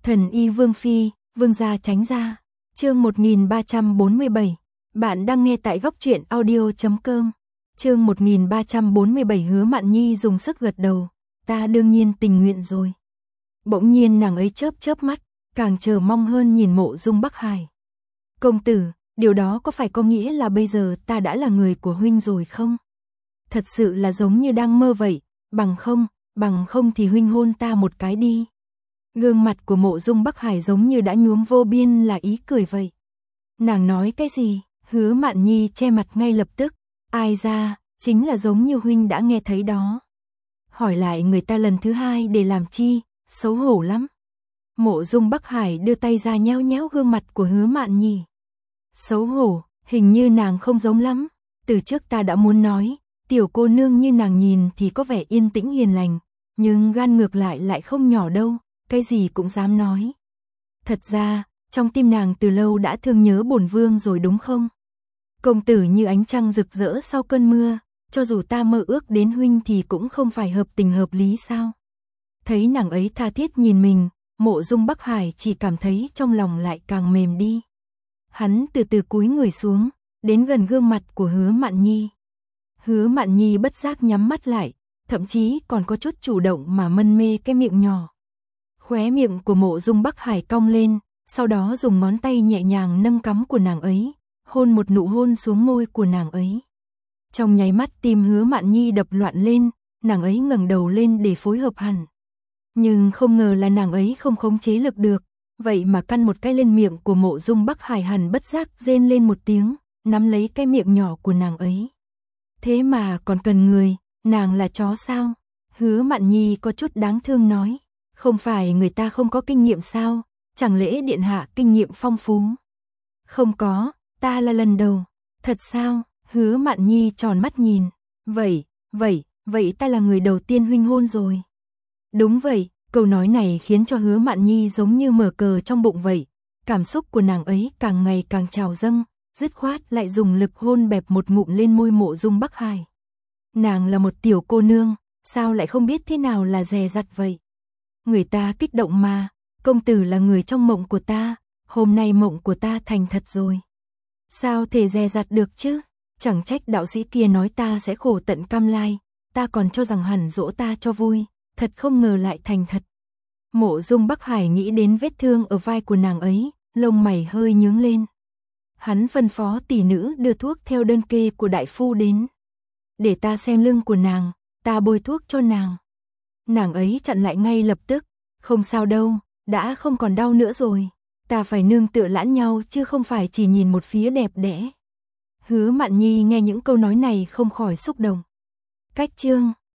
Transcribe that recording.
Thần y Vương Phi, Vương gia tránh ra. Chương 1347. Bạn đang nghe tại góc truyện audio.com. Chương 1347. Hứa Mạn Nhi dùng sức gật đầu. Ta đương nhiên tình nguyện rồi. Bỗng nhiên nàng ấy chớp chớp mắt, càng chờ mong hơn nhìn Mộ Dung Bắc Hải. Công tử, điều đó có phải có nghĩa là bây giờ ta đã là người của huynh rồi không? Thật sự là giống như đang mơ vậy, bằng không thì huynh hôn ta một cái đi. Gương mặt của Mộ Dung Bắc Hải giống như đã nhuốm vô biên là ý cười vậy. Nàng nói cái gì? Hứa Mạn Nhi che mặt ngay lập tức. Ai ra, chính là giống như huynh đã nghe thấy đó. Hỏi lại người ta lần thứ hai để làm chi, xấu hổ lắm. Mộ Dung Bắc Hải đưa tay ra nhéo nhéo gương mặt của Hứa Mạn Nhi. Xấu hổ, hình như nàng không giống lắm. Từ trước ta đã muốn nói, tiểu cô nương như nàng nhìn thì có vẻ yên tĩnh hiền lành, nhưng gan ngược lại không nhỏ đâu, cái gì cũng dám nói. Thật ra, trong tim nàng từ lâu đã thương nhớ bổn vương rồi đúng không? Công tử như ánh trăng rực rỡ sau cơn mưa, cho dù ta mơ ước đến huynh thì cũng không phải hợp tình hợp lý sao? Thấy nàng ấy tha thiết nhìn mình, Mộ Dung Bắc Hải chỉ cảm thấy trong lòng lại càng mềm đi. Hắn từ từ cúi người xuống, đến gần gương mặt của Hứa Mạn Nhi. Hứa Mạn Nhi bất giác nhắm mắt lại, thậm chí còn có chút chủ động mà mân mê cái miệng nhỏ. Khóe miệng của Mộ Dung Bắc Hải cong lên, sau đó dùng ngón tay nhẹ nhàng nâng cằm của nàng ấy, hôn một nụ hôn xuống môi của nàng ấy. Trong nháy mắt tim Hứa Mạn Nhi đập loạn lên, nàng ấy ngẩng đầu lên để phối hợp hẳn. Nhưng không ngờ là nàng ấy không khống chế lực được, vậy mà căn một cái lên miệng của Mộ Dung Bắc Hải hẳn bất giác rên lên một tiếng, nắm lấy cái miệng nhỏ của nàng ấy. Thế mà còn cần người, nàng là chó sao? Hứa Mạn Nhi có chút đáng thương nói, không phải người ta không có kinh nghiệm sao, chẳng lẽ điện hạ kinh nghiệm phong phú? Không có, ta là lần đầu. Thật sao? Hứa Mạn Nhi tròn mắt nhìn, vậy ta là người đầu tiên huynh hôn rồi. Đúng vậy, câu nói này khiến cho Hứa Mạn Nhi giống như mở cờ trong bụng vậy, cảm xúc của nàng ấy càng ngày càng trào dâng, dứt khoát lại dùng lực hôn bẹp một ngụm lên môi Mộ Dung Bắc Hải. Nàng là một tiểu cô nương, sao lại không biết thế nào là dè dặt vậy? Người ta kích động mà, công tử là người trong mộng của ta, hôm nay mộng của ta thành thật rồi. Sao thể dè dặt được chứ? Chẳng trách đạo sĩ kia nói ta sẽ khổ tận cam lai, ta còn cho rằng hẳn dỗ ta cho vui, thật không ngờ lại thành thật. Mộ Dung Bắc Hải nghĩ đến vết thương ở vai của nàng ấy, lông mày hơi nhướng lên. Hắn phân phó tỷ nữ đưa thuốc theo đơn kê của đại phu đến. Để ta xem lưng của nàng, ta bôi thuốc cho nàng. Nàng ấy chặn lại ngay lập tức, không sao đâu, đã không còn đau nữa rồi. Ta phải nương tựa lẫn nhau chứ không phải chỉ nhìn một phía đẹp đẽ. Hứa Mạn Nhi nghe những câu nói này không khỏi xúc động. Cách chương